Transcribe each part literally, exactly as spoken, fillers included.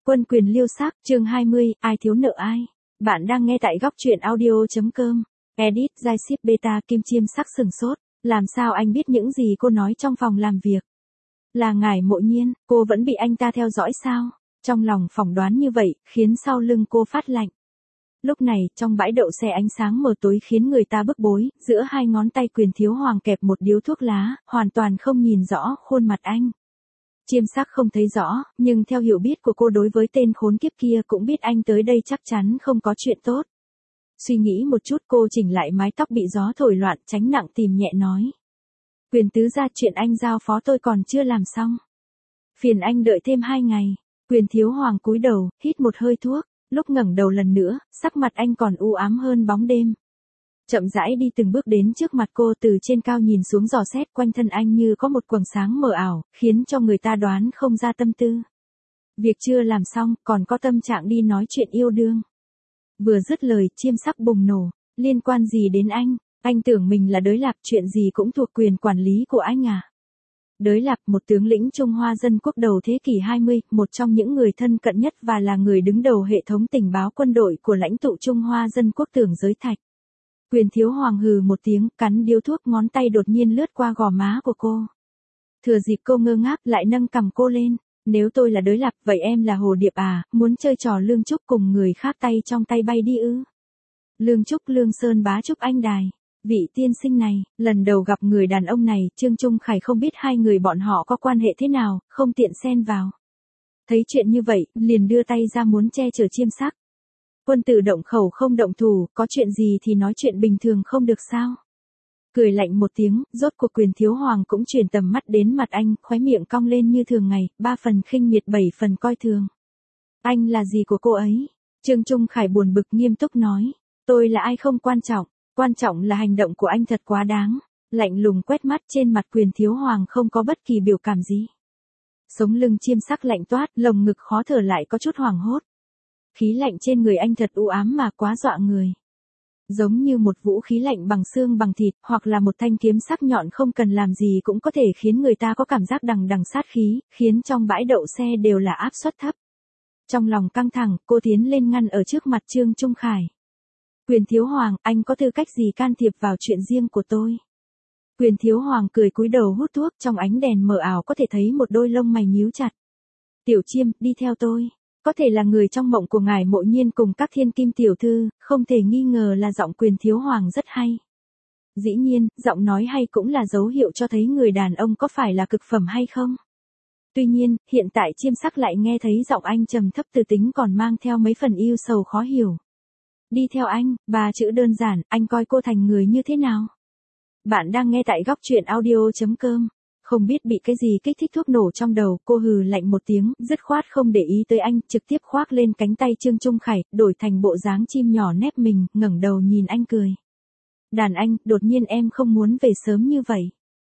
Quân quyền liêu sắc, chương hai mươi, ai thiếu nợ ai. Bạn đang nghe tại góc truyện audio.com. Edit, Giai ship beta Kim Chiêm sắc sừng sốt. Làm sao anh biết những gì cô nói trong phòng làm việc? Là ngài Mộ Nhiên, cô vẫn bị anh ta theo dõi sao? Trong lòng phỏng đoán như vậy, khiến sau lưng cô phát lạnh. Lúc này, trong bãi đậu xe ánh sáng mờ tối khiến người ta bức bối, giữa hai ngón tay Quyền Thiếu Hoàng kẹp một điếu thuốc lá, hoàn toàn không nhìn rõ khuôn mặt anh. Chiêm sắc không thấy rõ, nhưng theo hiểu biết của cô đối với tên khốn kiếp kia cũng biết anh tới đây chắc chắn không có chuyện tốt. Suy nghĩ một chút cô chỉnh lại mái tóc bị gió thổi loạn, tránh nặng tìm nhẹ nói. Quyền tứ gia, chuyện anh giao phó tôi còn chưa làm xong. Phiền anh đợi thêm hai ngày. Quyền Thiếu Hoàng cúi đầu, hít một hơi thuốc, lúc ngẩng đầu lần nữa, sắc mặt anh còn u ám hơn bóng đêm. Chậm rãi đi từng bước đến trước mặt cô, từ trên cao nhìn xuống dò xét quanh thân anh như có một quầng sáng mờ ảo, khiến cho người ta đoán không ra tâm tư. Việc chưa làm xong, còn có tâm trạng đi nói chuyện yêu đương. Vừa dứt lời, Chiêm sắc bùng nổ, liên quan gì đến anh, anh tưởng mình là Đới Lạp, chuyện gì cũng thuộc quyền quản lý của anh à. Đới Lạp, một tướng lĩnh Trung Hoa Dân Quốc đầu thế kỷ hai mươi, một trong những người thân cận nhất và là người đứng đầu hệ thống tình báo quân đội của lãnh tụ Trung Hoa Dân Quốc Tưởng Giới Thạch. Quyền Thiếu Hoàng hừ một tiếng, cắn điếu thuốc, ngón tay đột nhiên lướt qua gò má của cô. Thừa dịp cô ngơ ngác, lại nâng cằm cô lên. Nếu tôi là Đới Lạp, vậy em là Hồ Điệp à, muốn chơi trò Lương Trúc cùng người khác tay trong tay bay đi ư? Lương Trúc, Lương Sơn Bá Trúc Anh Đài. Vị tiên sinh này, lần đầu gặp người đàn ông này, Trương Trung Khải không biết hai người bọn họ có quan hệ thế nào, không tiện xen vào. Thấy chuyện như vậy, liền đưa tay ra muốn che chở Chiêm sắc. Quân tử động khẩu không động thủ, có chuyện gì thì nói chuyện bình thường không được sao? Cười lạnh một tiếng, rốt cuộc Quyền Thiếu Hoàng cũng chuyển tầm mắt đến mặt anh, khóe miệng cong lên như thường ngày, ba phần khinh miệt bảy phần coi thường. Anh là gì của cô ấy? Trương Trung Khải buồn bực nghiêm túc nói. Tôi là ai không quan trọng, quan trọng là hành động của anh thật quá đáng. Lạnh lùng quét mắt, trên mặt Quyền Thiếu Hoàng không có bất kỳ biểu cảm gì. Sống lưng Chiêm sắc lạnh toát, lồng ngực khó thở lại có chút hoảng hốt. Khí lạnh trên người anh thật u ám mà quá dọa người. Giống như một vũ khí lạnh bằng xương bằng thịt, hoặc là một thanh kiếm sắc nhọn không cần làm gì cũng có thể khiến người ta có cảm giác đằng đằng sát khí, khiến trong bãi đậu xe đều là áp suất thấp. Trong lòng căng thẳng, cô tiến lên ngăn ở trước mặt Trương Trung Khải. Quyền Thiếu Hoàng, anh có tư cách gì can thiệp vào chuyện riêng của tôi? Quyền Thiếu Hoàng cười cúi đầu hút thuốc, trong ánh đèn mờ ảo có thể thấy một đôi lông mày nhíu chặt. Tiểu Chiêm, đi theo tôi. Có thể là người trong mộng của ngài Mộ Nhiên cùng các thiên kim tiểu thư, không thể nghi ngờ là giọng Quyền Thiếu Hoàng rất hay. Dĩ nhiên, giọng nói hay cũng là dấu hiệu cho thấy người đàn ông có phải là cực phẩm hay không. Tuy nhiên, hiện tại Chiêm sắc lại nghe thấy giọng anh trầm thấp từ tính còn mang theo mấy phần yêu sầu khó hiểu. Đi theo anh, ba chữ đơn giản, anh coi cô thành người như thế nào? Bạn đang nghe tại góc truyện audio.com. Không biết bị cái gì kích thích thuốc nổ trong đầu, cô hừ lạnh một tiếng, dứt khoát không để ý tới anh, trực tiếp khoác lên cánh tay Trương Trung Khải, đổi thành bộ dáng chim nhỏ nép mình, ngẩng đầu nhìn anh cười. Đàn anh, đột nhiên em không muốn về sớm như vậy.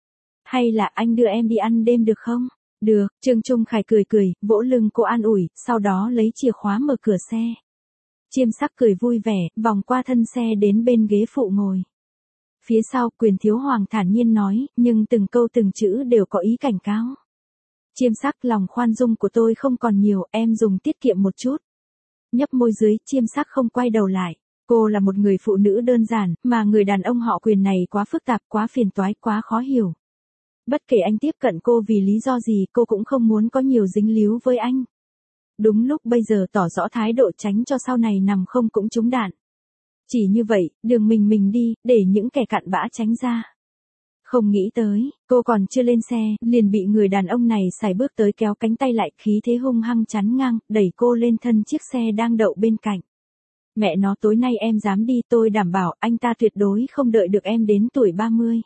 Hay là anh đưa em đi ăn đêm được không? Được, Trương Trung Khải cười cười, vỗ lưng cô an ủi, sau đó lấy chìa khóa mở cửa xe. Chiêm sắc cười vui vẻ, vòng qua thân xe đến bên ghế phụ ngồi. Phía sau, Quyền Thiếu Hoàng thản nhiên nói, nhưng từng câu từng chữ đều có ý cảnh cáo. Chiêm sắc, lòng khoan dung của tôi không còn nhiều, em dùng tiết kiệm một chút. Nhấp môi dưới, Chiêm sắc không quay đầu lại. Cô là một người phụ nữ đơn giản, mà người đàn ông họ Quyền này quá phức tạp, quá phiền toái, quá khó hiểu. Bất kể anh tiếp cận cô vì lý do gì, cô cũng không muốn có nhiều dính líu với anh. Đúng lúc bây giờ tỏ rõ thái độ tránh cho sau này nằm không cũng trúng đạn. Chỉ như vậy, đường mình mình đi, để những kẻ cặn bã tránh ra. Không nghĩ tới, cô còn chưa lên xe, liền bị người đàn ông này sải bước tới kéo cánh tay lại, khí thế hung hăng chắn ngang, đẩy cô lên thân chiếc xe đang đậu bên cạnh. Mẹ nó, tối nay em dám đi, tôi đảm bảo anh ta tuyệt đối không đợi được em đến tuổi ba mươi.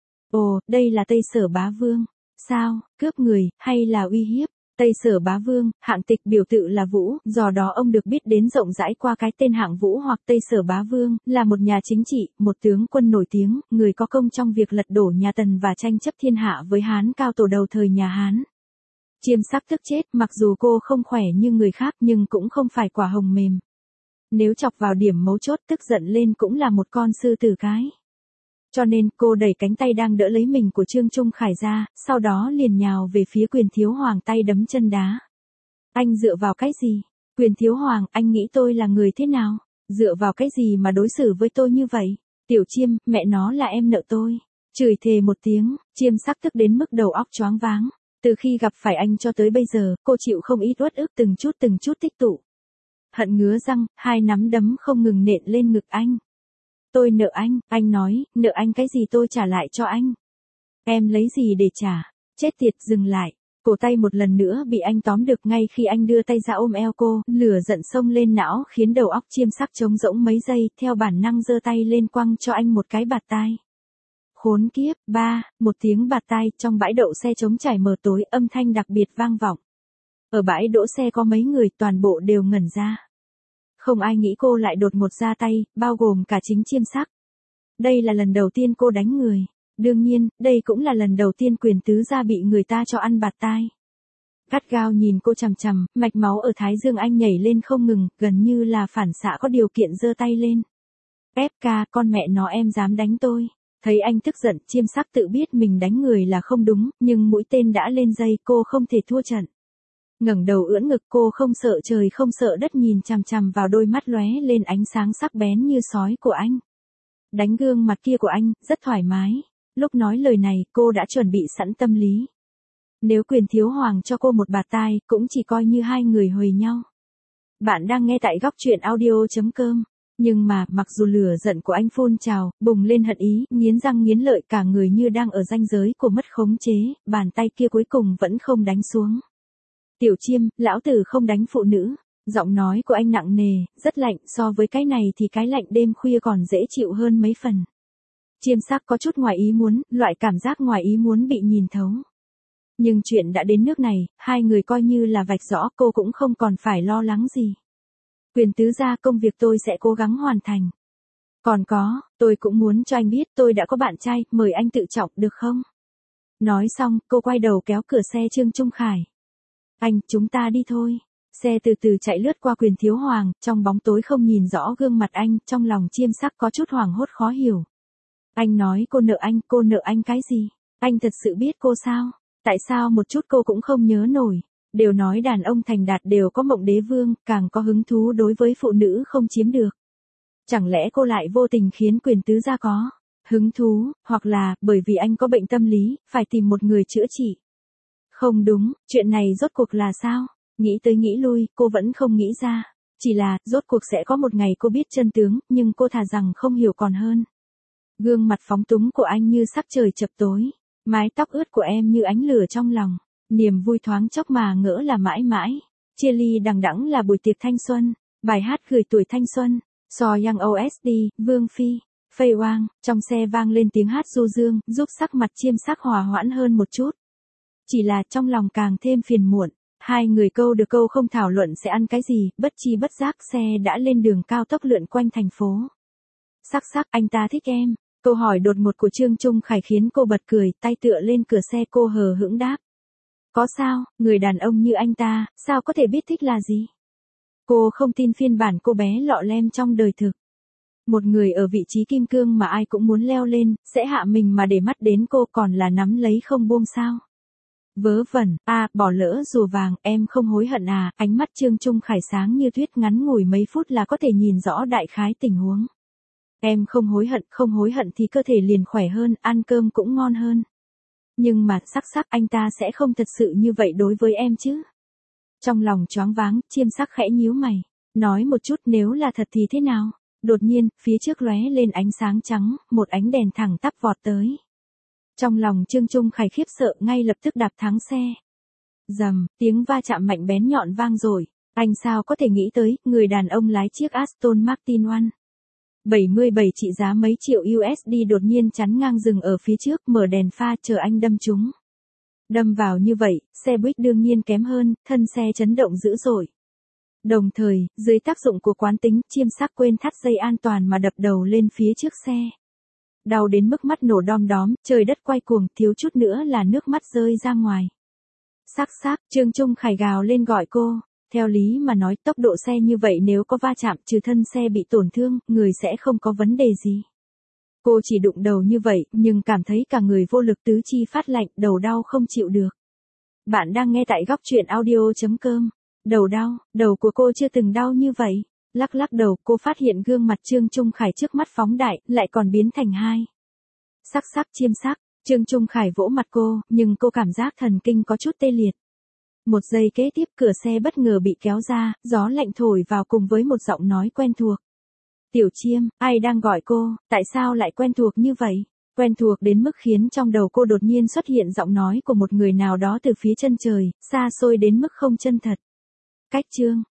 Ồ, đây là Tây Sở Bá Vương. Sao, cướp người, hay là uy hiếp? Tây Sở Bá Vương, hạng tịch biểu tự là Vũ, do đó ông được biết đến rộng rãi qua cái tên Hạng Vũ hoặc Tây Sở Bá Vương, là một nhà chính trị, một tướng quân nổi tiếng, người có công trong việc lật đổ nhà Tần và tranh chấp thiên hạ với Hán cao tổ đầu thời nhà Hán. Chiêm sắc tức chết, mặc dù cô không khỏe như người khác nhưng cũng không phải quả hồng mềm. Nếu chọc vào điểm mấu chốt, tức giận lên cũng là một con sư tử cái. Cho nên cô đẩy cánh tay đang đỡ lấy mình của Trương Trung Khải ra, sau đó liền nhào về phía Quyền Thiếu Hoàng, tay đấm chân đá. Anh dựa vào cái gì? Quyền Thiếu Hoàng, anh nghĩ tôi là người thế nào? Dựa vào cái gì mà đối xử với tôi như vậy? Tiểu Chiêm, mẹ nó là em nợ tôi. Chửi thề một tiếng, Chiêm Sắc tức đến mức đầu óc choáng váng. Từ khi gặp phải anh cho tới bây giờ, cô chịu không ít uất ức từng chút từng chút tích tụ. Hận ngứa răng, hai nắm đấm không ngừng nện lên ngực anh. Tôi nợ anh, anh nói, nợ anh cái gì tôi trả lại cho anh. Em lấy gì để trả? Chết tiệt, dừng lại. Cổ tay một lần nữa bị anh tóm được ngay khi anh đưa tay ra ôm eo cô, lửa giận xông lên não khiến đầu óc Chiêm Sắc trống rỗng mấy giây, theo bản năng giơ tay lên quăng cho anh một cái bạt tai. Khốn kiếp, ba, một tiếng bạt tai, trong bãi đậu xe trống trải mờ tối, âm thanh đặc biệt vang vọng. Ở bãi đỗ xe có mấy người, toàn bộ đều ngẩn ra. Không ai nghĩ cô lại đột ngột ra tay, bao gồm cả chính Chiêm Sắc. Đây là lần đầu tiên cô đánh người. Đương nhiên, đây cũng là lần đầu tiên Quyền tứ gia bị người ta cho ăn bạt tai. Gắt gao nhìn cô chằm chằm, mạch máu ở thái dương anh nhảy lên không ngừng, gần như là phản xạ có điều kiện giơ tay lên. ép ca, con mẹ nó em dám đánh tôi. Thấy anh tức giận, Chiêm Sắc tự biết mình đánh người là không đúng, nhưng mũi tên đã lên dây, cô không thể thua trận. Ngẩng đầu ưỡn ngực, cô không sợ trời không sợ đất nhìn chằm chằm vào đôi mắt lóe lên ánh sáng sắc bén như sói của anh. Đánh gương mặt kia của anh, rất thoải mái. Lúc nói lời này, cô đã chuẩn bị sẵn tâm lý. Nếu Quyền Thiếu Hoàng cho cô một bạt tai, cũng chỉ coi như hai người huề nhau. Bạn đang nghe tại góc truyện audio chấm com. Nhưng mà, mặc dù lửa giận của anh phun trào, bùng lên hận ý, nghiến răng nghiến lợi, cả người như đang ở ranh giới của mất khống chế, bàn tay kia cuối cùng vẫn không đánh xuống. Tiểu Chiêm, lão tử không đánh phụ nữ. Giọng nói của anh nặng nề, rất lạnh, so với cái này thì cái lạnh đêm khuya còn dễ chịu hơn mấy phần. Chiêm Sắc có chút ngoài ý muốn, loại cảm giác ngoài ý muốn bị nhìn thấu. Nhưng chuyện đã đến nước này, hai người coi như là vạch rõ, cô cũng không còn phải lo lắng gì. Quyền tứ gia, công việc tôi sẽ cố gắng hoàn thành. Còn có, tôi cũng muốn cho anh biết tôi đã có bạn trai, mời anh tự trọng được không? Nói xong, cô quay đầu kéo cửa xe Trương Trung Khải. Anh, chúng ta đi thôi. Xe từ từ chạy lướt qua Quyền Thiếu Hoàng, trong bóng tối không nhìn rõ gương mặt anh, trong lòng Chiêm Sắc có chút hoảng hốt khó hiểu. Anh nói cô nợ anh, cô nợ anh cái gì? Anh thật sự biết cô sao? Tại sao một chút cô cũng không nhớ nổi? Đều nói đàn ông thành đạt đều có mộng đế vương, càng có hứng thú đối với phụ nữ không chiếm được. Chẳng lẽ cô lại vô tình khiến Quyền tứ gia có hứng thú, hoặc là bởi vì anh có bệnh tâm lý, phải tìm một người chữa trị? Không đúng, chuyện này rốt cuộc là sao? Nghĩ tới nghĩ lui, cô vẫn không nghĩ ra. Chỉ là, rốt cuộc sẽ có một ngày cô biết chân tướng, nhưng cô thà rằng không hiểu còn hơn. Gương mặt phóng túng của anh như sắc trời chập tối. Mái tóc ướt của em như ánh lửa trong lòng. Niềm vui thoáng chốc mà ngỡ là mãi mãi. Chia ly đằng đẵng là buổi tiệc thanh xuân. Bài hát gửi tuổi thanh xuân. So Young ô ét đê, Vương Phi, Phây Oang. Trong xe vang lên tiếng hát du dương, giúp sắc mặt Chiêm Sắc hòa hoãn hơn một chút. Chỉ là trong lòng càng thêm phiền muộn. Hai người câu được câu không thảo luận sẽ ăn cái gì, bất chi bất giác xe đã lên đường cao tốc lượn quanh thành phố. Sắc Sắc, anh ta thích em. Câu hỏi đột ngột của Trương Trung Khải khiến cô bật cười, tay tựa lên cửa xe cô hờ hững đáp. Có sao, người đàn ông như anh ta, sao có thể biết thích là gì? Cô không tin phiên bản cô bé lọ lem trong đời thực. Một người ở vị trí kim cương mà ai cũng muốn leo lên, sẽ hạ mình mà để mắt đến cô còn là nắm lấy không buông sao? Vớ vẩn, à, bỏ lỡ rùa vàng, em không hối hận à? Ánh mắt Trương Trung Khải sáng như tuyết, ngắn ngủi mấy phút là có thể nhìn rõ đại khái tình huống. Em không hối hận, không hối hận thì cơ thể liền khỏe hơn, ăn cơm cũng ngon hơn. Nhưng mà, Sắc Sắc, anh ta sẽ không thật sự như vậy đối với em chứ? Trong lòng choáng váng, Chiêm Sắc khẽ nhíu mày. Nói một chút, nếu là thật thì thế nào? Đột nhiên, phía trước lóe lên ánh sáng trắng, một ánh đèn thẳng tắp vọt tới. Trong lòng Trương Trung Khải khiếp sợ, ngay lập tức đạp thắng xe. Rầm, tiếng va chạm mạnh bén nhọn vang rồi. Anh sao có thể nghĩ tới, người đàn ông lái chiếc Aston Martin One bảy mươi bảy trị giá mấy triệu u ét đê đột nhiên chắn ngang dừng ở phía trước, mở đèn pha chờ anh đâm trúng. Đâm vào như vậy, xe buýt đương nhiên kém hơn, thân xe chấn động dữ dội. Đồng thời, dưới tác dụng của quán tính, Chiêm Sắc quên thắt dây an toàn mà đập đầu lên phía trước xe. Đau đến mức mắt nổ đom đóm, trời đất quay cuồng, thiếu chút nữa là nước mắt rơi ra ngoài. Sắc Sắc, Trương Trung Khải gào lên gọi cô. Theo lý mà nói, tốc độ xe như vậy nếu có va chạm, trừ thân xe bị tổn thương, người sẽ không có vấn đề gì. Cô chỉ đụng đầu như vậy, nhưng cảm thấy cả người vô lực, tứ chi phát lạnh, đầu đau không chịu được. Bạn đang nghe tại góc truyện audio chấm com. Đầu đau, đầu của cô chưa từng đau như vậy. Lắc lắc đầu, cô phát hiện gương mặt Trương Trung Khải trước mắt phóng đại, lại còn biến thành hai. Sắc sắc chiêm sắc, Trương Trung Khải vỗ mặt cô, nhưng cô cảm giác thần kinh có chút tê liệt. Một giây kế tiếp cửa xe bất ngờ bị kéo ra, gió lạnh thổi vào cùng với một giọng nói quen thuộc. Tiểu Chiêm, ai đang gọi cô, tại sao lại quen thuộc như vậy? Quen thuộc đến mức khiến trong đầu cô đột nhiên xuất hiện giọng nói của một người nào đó từ phía chân trời, xa xôi đến mức không chân thật. Cách Trương,